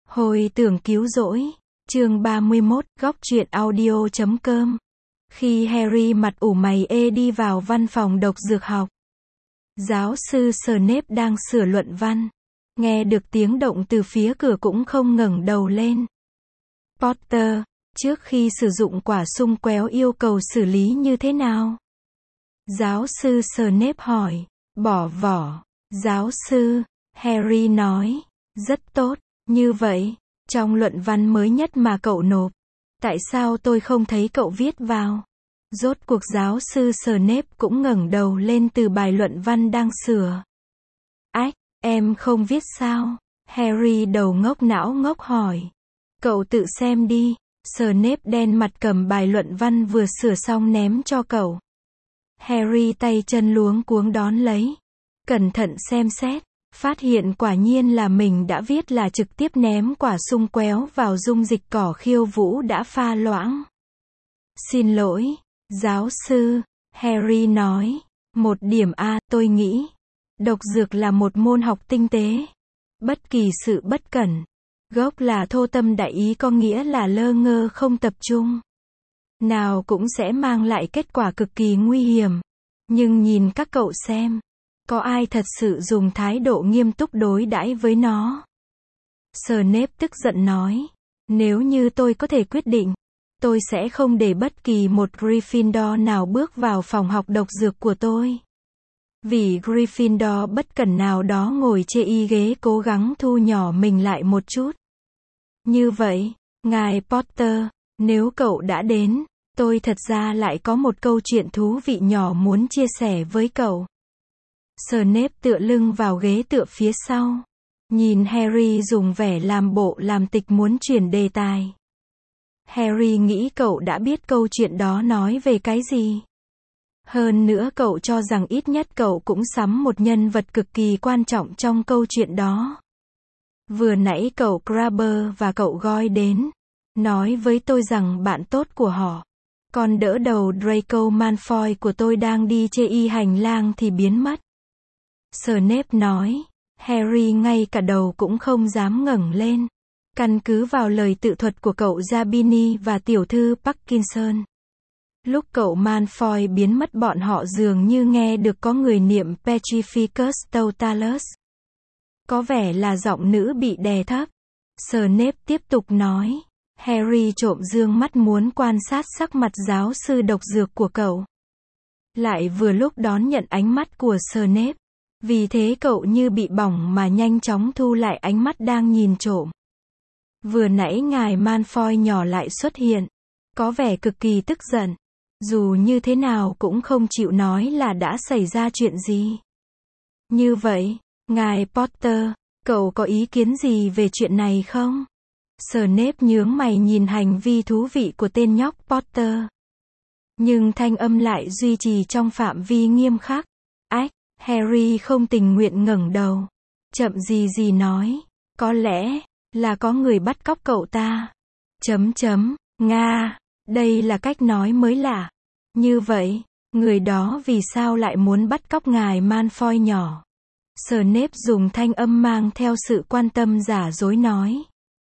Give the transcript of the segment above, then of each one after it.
Hồi tưởng cứu rỗi, chương 31, góc truyện audio.com. Khi Harry mặt ủ mày đi vào văn phòng độc dược học, giáo sư Snape đang sửa luận văn. Nghe được tiếng động từ phía cửa cũng không ngẩng đầu lên. Potter, trước khi sử dụng quả sung quéo yêu cầu xử lý như thế nào? Giáo sư Snape hỏi. Bỏ vỏ. Giáo sư, Harry nói. Rất tốt. Như vậy, trong luận văn mới nhất mà cậu nộp, tại sao tôi không thấy cậu viết vào? Rốt cuộc giáo sư Snape cũng ngẩng đầu lên từ bài luận văn đang sửa. Ách, em không viết sao? Harry đầu ngốc não ngốc hỏi. Cậu tự xem đi. Snape đen mặt cầm bài luận văn vừa sửa xong ném cho cậu. Harry tay chân luống cuống đón lấy. Cẩn thận xem xét. Phát hiện quả nhiên là mình đã viết là trực tiếp ném quả sung quéo vào dung dịch cỏ khiêu vũ đã pha loãng. Xin lỗi, giáo sư, Harry nói. Một điểm A, tôi nghĩ. Độc dược là một môn học tinh tế. Bất kỳ sự bất cẩn. Gốc là thô tâm đại ý có nghĩa là lơ ngơ không tập trung. Nào cũng sẽ mang lại kết quả cực kỳ nguy hiểm. Nhưng nhìn các cậu xem. Có ai thật sự dùng thái độ nghiêm túc đối đãi với nó? Snape tức giận nói. Nếu như tôi có thể quyết định, tôi sẽ không để bất kỳ một Gryffindor nào bước vào phòng học độc dược của tôi. Vì Gryffindor bất cẩn nào đó ngồi chê y ghế cố gắng thu nhỏ mình lại một chút. Như vậy, ngài Potter, nếu cậu đã đến, tôi thật ra lại có một câu chuyện thú vị nhỏ muốn chia sẻ với cậu. Snape tựa lưng vào ghế tựa phía sau. Nhìn Harry dùng vẻ làm bộ làm tịch muốn chuyển đề tài. Harry nghĩ cậu đã biết câu chuyện đó nói về cái gì. Hơn nữa cậu cho rằng ít nhất cậu cũng sắm một nhân vật cực kỳ quan trọng trong câu chuyện đó. Vừa nãy cậu Crabber và cậu Goyle đến. Nói với tôi rằng bạn tốt của họ. Còn đỡ đầu Draco Malfoy của tôi đang đi chê y hành lang thì biến mất. Snape nói. Harry ngay cả đầu cũng không dám ngẩng lên. Căn cứ vào lời tự thuật của cậu Zabini và tiểu thư Parkinson. Lúc cậu Malfoy biến mất bọn họ dường như nghe được có người niệm Petrificus Totalus. Có vẻ là giọng nữ bị đè thấp. Snape tiếp tục nói. Harry trộm dương mắt muốn quan sát sắc mặt giáo sư độc dược của cậu. Lại vừa lúc đón nhận ánh mắt của Snape. Vì thế cậu như bị bỏng mà nhanh chóng thu lại ánh mắt đang nhìn trộm. Vừa nãy ngài Malfoy nhỏ lại xuất hiện. Có vẻ cực kỳ tức giận. Dù như thế nào cũng không chịu nói là đã xảy ra chuyện gì. Như vậy, ngài Potter, cậu có ý kiến gì về chuyện này không? Snape nhướng mày nhìn hành vi thú vị của tên nhóc Potter. Nhưng thanh âm lại duy trì trong phạm vi nghiêm khắc. Ách, Harry không tình nguyện ngẩng đầu. Chậm gì nói. Có lẽ là có người bắt cóc cậu ta. Nga, đây là cách nói mới lạ. Như vậy, người đó vì sao lại muốn bắt cóc ngài Malfoy nhỏ? Snape dùng thanh âm mang theo sự quan tâm giả dối nói.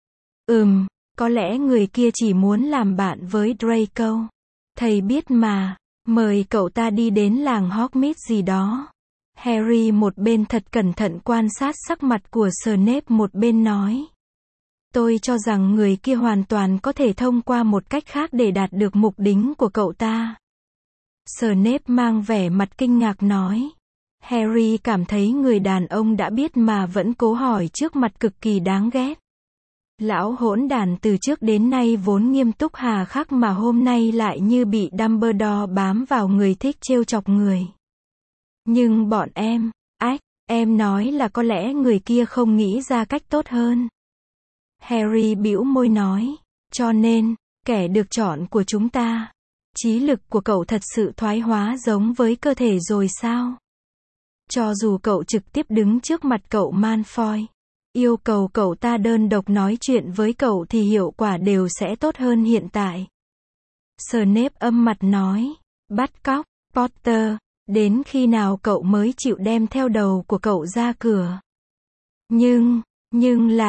Có lẽ người kia chỉ muốn làm bạn với Draco. Thầy biết mà, mời cậu ta đi đến làng Hogsmeade gì đó. Harry một bên thật cẩn thận quan sát sắc mặt của Snape một bên nói. Tôi cho rằng người kia hoàn toàn có thể thông qua một cách khác để đạt được mục đích của cậu ta. Snape mang vẻ mặt kinh ngạc nói. Harry cảm thấy người đàn ông đã biết mà vẫn cố hỏi trước mặt cực kỳ đáng ghét. Lão hỗn đản từ trước đến nay vốn nghiêm túc hà khắc mà hôm nay lại như bị Dumbledore bám vào người thích trêu chọc người. Nhưng bọn em nói là có lẽ người kia không nghĩ ra cách tốt hơn. Harry bĩu môi nói, cho nên, kẻ được chọn của chúng ta. Trí lực của cậu thật sự thoái hóa giống với cơ thể rồi sao? Cho dù cậu trực tiếp đứng trước mặt cậu Malfoy, yêu cầu cậu ta đơn độc nói chuyện với cậu thì hiệu quả đều sẽ tốt hơn hiện tại. Snape âm mặt nói, bắt cóc, Potter, đến khi nào cậu mới chịu đem theo đầu của cậu ra cửa? Nhưng là,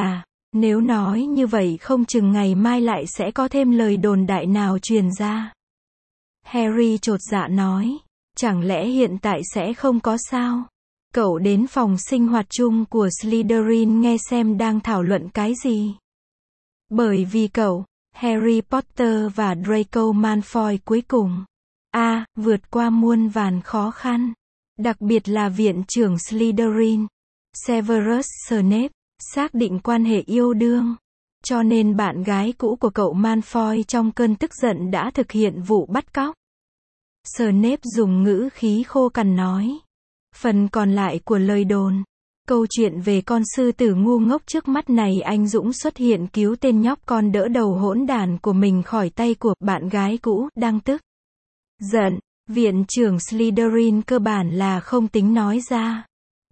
Nếu nói như vậy không chừng ngày mai lại sẽ có thêm lời đồn đại nào truyền ra. Harry chột dạ nói. Chẳng lẽ hiện tại sẽ không có sao? Cậu đến phòng sinh hoạt chung của Slytherin nghe xem đang thảo luận cái gì. Bởi vì cậu, Harry Potter và Draco Malfoy cuối cùng, vượt qua muôn vàn khó khăn. Đặc biệt là viện trưởng Slytherin, Severus Snape, xác định quan hệ yêu đương. Cho nên bạn gái cũ của cậu Malfoy trong cơn tức giận đã thực hiện vụ bắt cóc. Snape dùng ngữ khí khô cằn nói. Phần còn lại của lời đồn. Câu chuyện về con sư tử ngu ngốc trước mắt này anh dũng xuất hiện cứu tên nhóc con đỡ đầu hỗn đản của mình khỏi tay của bạn gái cũ, đang tức giận. Viện trưởng Slytherin cơ bản là không tính nói ra.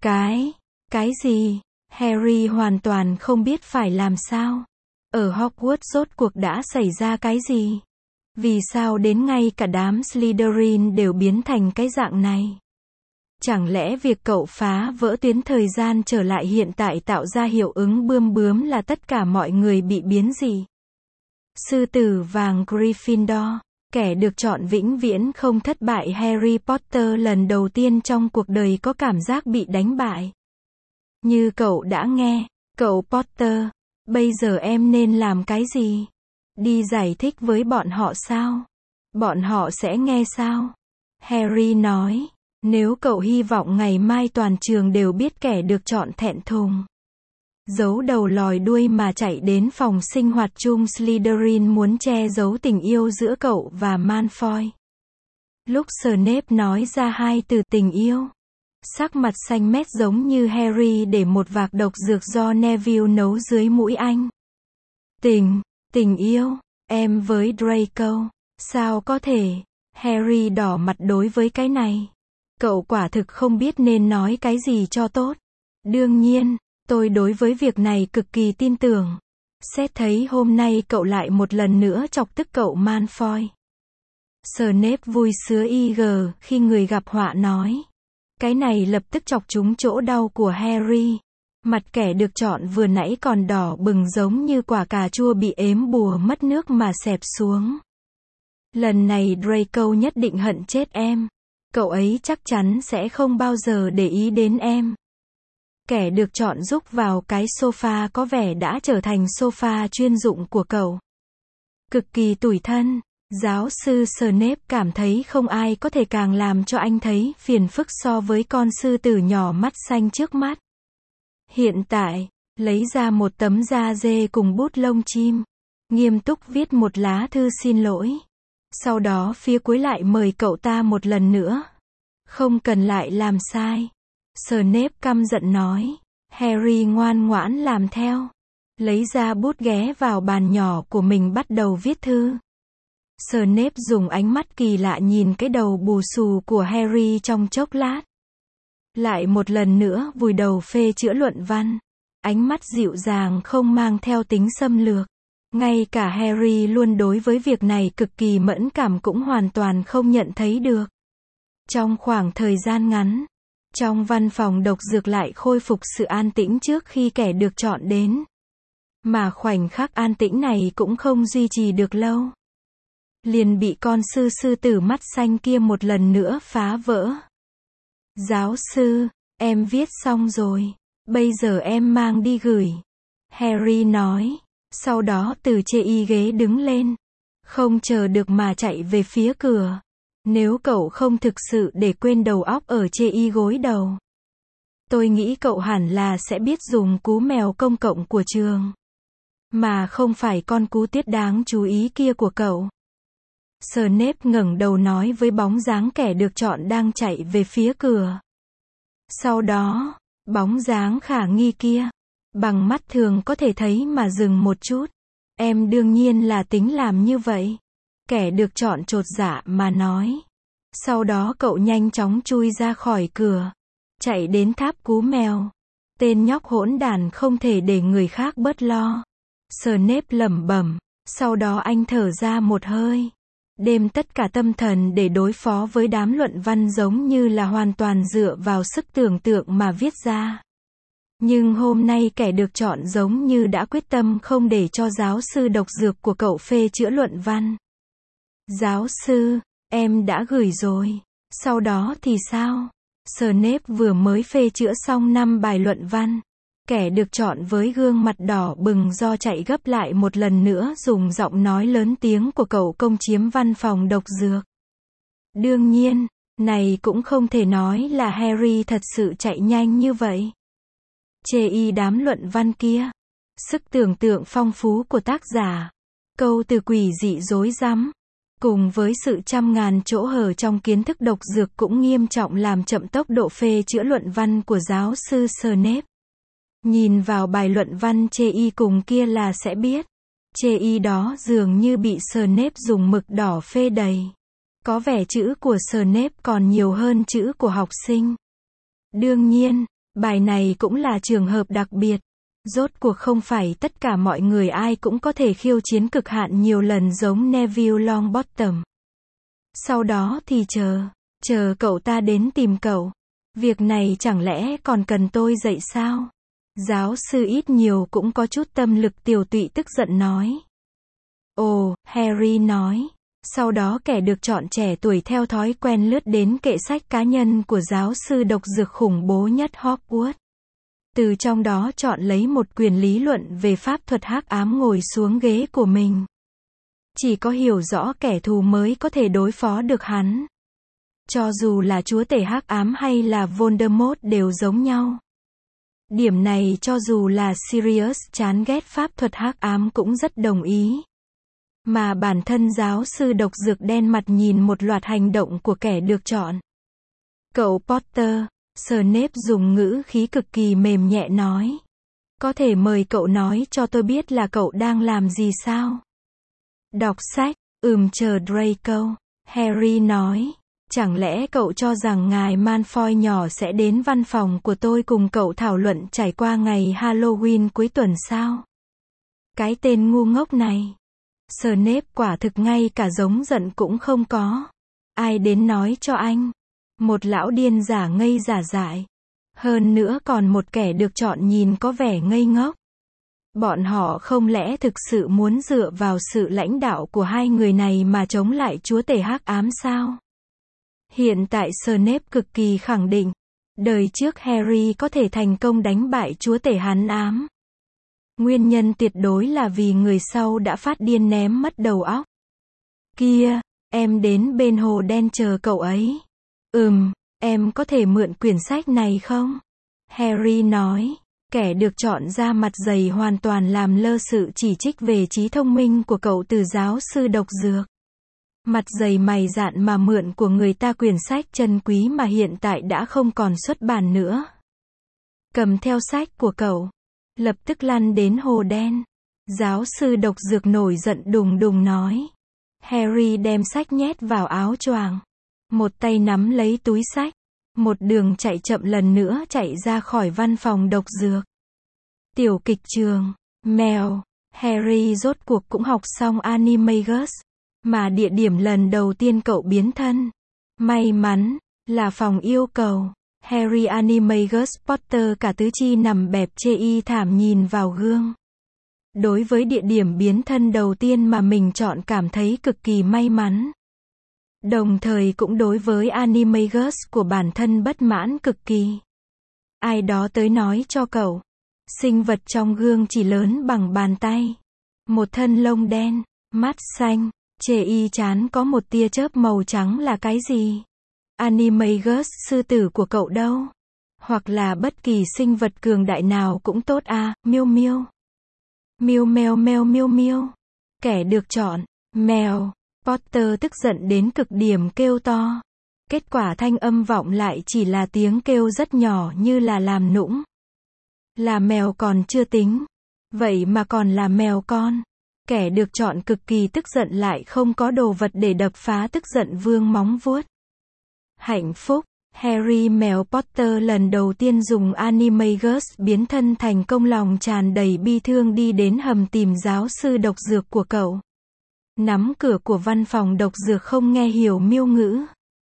Cái gì? Harry hoàn toàn không biết phải làm sao. Ở Hogwarts rốt cuộc đã xảy ra cái gì? Vì sao đến ngay cả đám Slytherin đều biến thành cái dạng này? Chẳng lẽ việc cậu phá vỡ tuyến thời gian trở lại hiện tại tạo ra hiệu ứng bươm bướm là tất cả mọi người bị biến dị? Sư tử vàng Gryffindor, kẻ được chọn vĩnh viễn không thất bại Harry Potter lần đầu tiên trong cuộc đời có cảm giác bị đánh bại. Như cậu đã nghe, cậu Potter, bây giờ em nên làm cái gì? Đi giải thích với bọn họ sao? Bọn họ sẽ nghe sao? Harry nói, nếu cậu hy vọng ngày mai toàn trường đều biết kẻ được chọn thẹn thùng, giấu đầu lòi đuôi mà chạy đến phòng sinh hoạt chung Slytherin muốn che giấu tình yêu giữa cậu và Malfoy. Lúc Snape nói ra hai từ tình yêu, sắc mặt xanh mét giống như Harry để một vạc độc dược do Neville nấu dưới mũi anh. Tình yêu, em với Draco, sao có thể? Harry đỏ mặt đối với cái này. Cậu quả thực không biết nên nói cái gì cho tốt. Đương nhiên, tôi đối với việc này cực kỳ tin tưởng. Xét thấy hôm nay cậu lại một lần nữa chọc tức cậu Malfoy. Snape vui sứa khi người gặp họa nói. Cái này lập tức chọc trúng chỗ đau của Harry. Mặt kẻ được chọn vừa nãy còn đỏ bừng giống như quả cà chua bị ếm bùa mất nước mà xẹp xuống. Lần này Draco nhất định hận chết em. Cậu ấy chắc chắn sẽ không bao giờ để ý đến em. Kẻ được chọn rúc vào cái sofa có vẻ đã trở thành sofa chuyên dụng của cậu. Cực kỳ tủi thân. Giáo sư Snape cảm thấy không ai có thể càng làm cho anh thấy phiền phức so với con sư tử nhỏ mắt xanh trước mắt. Hiện tại, lấy ra một tấm da dê cùng bút lông chim, nghiêm túc viết một lá thư xin lỗi. Sau đó phía cuối lại mời cậu ta một lần nữa. Không cần lại làm sai. Snape căm giận nói. Harry ngoan ngoãn làm theo. Lấy ra bút ghé vào bàn nhỏ của mình bắt đầu viết thư. Snape dùng ánh mắt kỳ lạ nhìn cái đầu bù xù của Harry trong chốc lát. Lại một lần nữa vùi đầu phê chữa luận văn. Ánh mắt dịu dàng không mang theo tính xâm lược. Ngay cả Harry luôn đối với việc này cực kỳ mẫn cảm cũng hoàn toàn không nhận thấy được. Trong khoảng thời gian ngắn, trong văn phòng độc dược lại khôi phục sự an tĩnh trước khi kẻ được chọn đến. Mà khoảnh khắc an tĩnh này cũng không duy trì được lâu. Liền bị con sư tử mắt xanh kia một lần nữa phá vỡ. Giáo sư, em viết xong rồi. Bây giờ em mang đi gửi. Harry nói. Sau đó từ chê ghế đứng lên. Không chờ được mà chạy về phía cửa. Nếu cậu không thực sự để quên đầu óc ở chê gối đầu. Tôi nghĩ cậu hẳn là sẽ biết dùng cú mèo công cộng của trường. Mà không phải con cú tiết đáng chú ý kia của cậu. Snape ngẩng đầu nói với bóng dáng kẻ được chọn đang chạy về phía cửa. Sau đó, bóng dáng khả nghi kia, bằng mắt thường có thể thấy mà dừng một chút. Em đương nhiên là tính làm như vậy. Kẻ được chọn chột dạ mà nói. Sau đó cậu nhanh chóng chui ra khỏi cửa. Chạy đến tháp cú mèo. Tên nhóc hỗn đản không thể để người khác bớt lo. Snape lẩm bẩm. Sau đó anh thở ra một hơi. Đem tất cả tâm thần để đối phó với đám luận văn giống như là hoàn toàn dựa vào sức tưởng tượng mà viết ra. Nhưng hôm nay kẻ được chọn giống như đã quyết tâm không để cho giáo sư độc dược của cậu phê chữa luận văn. Giáo sư, em đã gửi rồi. Sau đó thì sao? Snape vừa mới phê chữa xong 5 bài luận văn. Kẻ được chọn với gương mặt đỏ bừng do chạy gấp lại một lần nữa dùng giọng nói lớn tiếng của cậu công chiếm văn phòng độc dược. Đương nhiên, này cũng không thể nói là Harry thật sự chạy nhanh như vậy. Chê y đám luận văn kia. Sức tưởng tượng phong phú của tác giả. Câu từ quỷ dị rối rắm. Cùng với sự trăm ngàn chỗ hở trong kiến thức độc dược cũng nghiêm trọng làm chậm tốc độ phê chữa luận văn của giáo sư Snape. Nhìn vào bài luận văn chê y cùng kia là sẽ biết. Chê y đó dường như bị Snape dùng mực đỏ phê đầy. Có vẻ chữ của Snape còn nhiều hơn chữ của học sinh. Đương nhiên, bài này cũng là trường hợp đặc biệt. Rốt cuộc không phải tất cả mọi người ai cũng có thể khiêu chiến cực hạn nhiều lần giống Neville Longbottom. Sau đó thì chờ cậu ta đến tìm cậu. Việc này chẳng lẽ còn cần tôi dạy sao? Giáo sư ít nhiều cũng có chút tâm lực tiều tụy tức giận nói. Ồ, Harry nói. Sau đó kẻ được chọn trẻ tuổi theo thói quen lướt đến kệ sách cá nhân của giáo sư độc dược khủng bố nhất Hogwarts. Từ trong đó chọn lấy một quyển lý luận về pháp thuật hắc ám ngồi xuống ghế của mình. Chỉ có hiểu rõ kẻ thù mới có thể đối phó được hắn. Cho dù là chúa tể hắc ám hay là Voldemort đều giống nhau. Điểm này cho dù là Sirius chán ghét pháp thuật hắc ám cũng rất đồng ý. Mà bản thân giáo sư độc dược đen mặt nhìn một loạt hành động của kẻ được chọn. Cậu Potter, Snape dùng ngữ khí cực kỳ mềm nhẹ nói. Có thể mời cậu nói cho tôi biết là cậu đang làm gì sao? Đọc sách, chờ Draco. Harry nói. Chẳng lẽ cậu cho rằng ngài Malfoy nhỏ sẽ đến văn phòng của tôi cùng cậu thảo luận trải qua ngày Halloween cuối tuần sao? Cái tên ngu ngốc này. Snape quả thực ngay cả giống giận cũng không có. Ai đến nói cho anh? Một lão điên giả ngây giả dại. Hơn nữa còn một kẻ được chọn nhìn có vẻ ngây ngốc. Bọn họ không lẽ thực sự muốn dựa vào sự lãnh đạo của hai người này mà chống lại chúa tể hắc ám sao? Hiện tại Snape cực kỳ khẳng định, đời trước Harry có thể thành công đánh bại chúa tể hắc ám. Nguyên nhân tuyệt đối là vì người sau đã phát điên ném mất đầu óc. Kia, em đến bên hồ đen chờ cậu ấy. Em có thể mượn quyển sách này không? Harry nói. Kẻ được chọn ra mặt dày hoàn toàn làm lơ sự chỉ trích về trí thông minh của cậu từ giáo sư độc dược. Mặt dày mày dạn mà mượn của người ta quyển sách chân quý mà hiện tại đã không còn xuất bản nữa. Cầm theo sách của cậu. Lập tức lăn đến hồ đen. Giáo sư độc dược nổi giận đùng đùng nói. Harry đem sách nhét vào áo choàng. Một tay nắm lấy túi sách. Một đường chạy chậm lần nữa chạy ra khỏi văn phòng độc dược. Tiểu kịch trường. Mèo. Harry rốt cuộc cũng học xong Animagus. Mà địa điểm lần đầu tiên cậu biến thân. May mắn. Là phòng yêu cầu. Harry Animagus Potter cả tứ chi nằm bẹp chê y thảm nhìn vào gương. Đối với địa điểm biến thân đầu tiên mà mình chọn cảm thấy cực kỳ may mắn. Đồng thời cũng đối với Animagus của bản thân bất mãn cực kỳ. Ai đó tới nói cho cậu. Sinh vật trong gương chỉ lớn bằng bàn tay. Một thân lông đen, mắt xanh, chê y chán có một tia chớp màu trắng là cái gì? Animagus sư tử của cậu đâu? Hoặc là bất kỳ sinh vật cường đại nào cũng tốt à, miêu miêu. Miêu mèo mèo miêu miêu. Kẻ được chọn, mèo. Potter tức giận đến cực điểm kêu to. Kết quả thanh âm vọng lại chỉ là tiếng kêu rất nhỏ như là làm nũng. Là mèo còn chưa tính. Vậy mà còn là mèo con. Kẻ được chọn cực kỳ tức giận lại không có đồ vật để đập phá tức giận vương móng vuốt. Hạnh phúc. Harry mèo Potter lần đầu tiên dùng Animagus biến thân thành công lòng tràn đầy bi thương đi đến hầm tìm giáo sư độc dược của cậu. Nắm cửa của văn phòng độc dược không nghe hiểu miêu ngữ.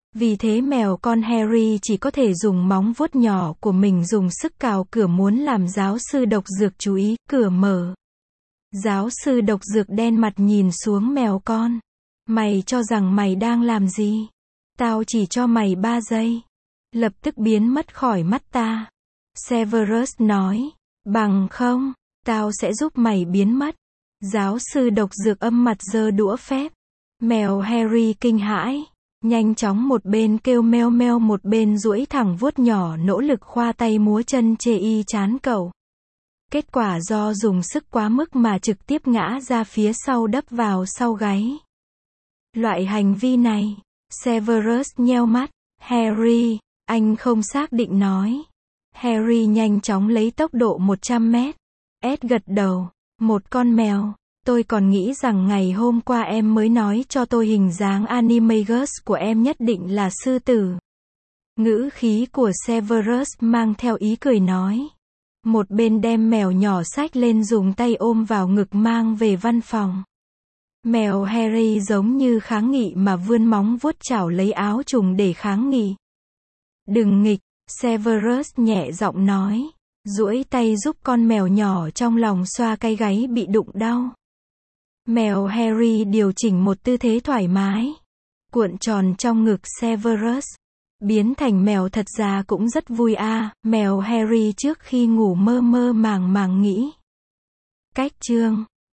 Vì thế mèo con Harry chỉ có thể dùng móng vuốt nhỏ của mình dùng sức cào cửa muốn làm giáo sư độc dược chú ý, cửa mở. Giáo sư độc dược đen mặt nhìn xuống mèo con. Mày cho rằng mày đang làm gì? Tao chỉ cho mày 3 giây. Lập tức biến mất khỏi mắt ta. Severus nói. Bằng không, tao sẽ giúp mày biến mất. Giáo sư độc dược âm mặt giơ đũa phép. Mèo Harry kinh hãi. Nhanh chóng một bên kêu meo meo một bên duỗi thẳng vuốt nhỏ nỗ lực khoa tay múa chân chê y chán cậu. Kết quả do dùng sức quá mức mà trực tiếp ngã ra phía sau đập vào sau gáy. Loại hành vi này, Severus nheo mắt. Harry, anh không xác định nói. Harry nhanh chóng lấy tốc độ 100 mét. Ed gật đầu. Một con mèo. Tôi còn nghĩ rằng ngày hôm qua em mới nói cho tôi hình dáng Animagus của em nhất định là sư tử. Ngữ khí của Severus mang theo ý cười nói. Một bên đem mèo nhỏ xách lên dùng tay ôm vào ngực mang về văn phòng. Mèo Harry giống như kháng nghị mà vươn móng vuốt chảo lấy áo trùng để kháng nghị. Đừng nghịch, Severus nhẹ giọng nói. Duỗi tay giúp con mèo nhỏ trong lòng xoa cái gáy bị đụng đau. Mèo Harry điều chỉnh một tư thế thoải mái. Cuộn tròn trong ngực Severus. Biến thành mèo thật ra cũng rất vui a. Mèo Harry trước khi ngủ mơ mơ màng màng nghĩ. Cách chương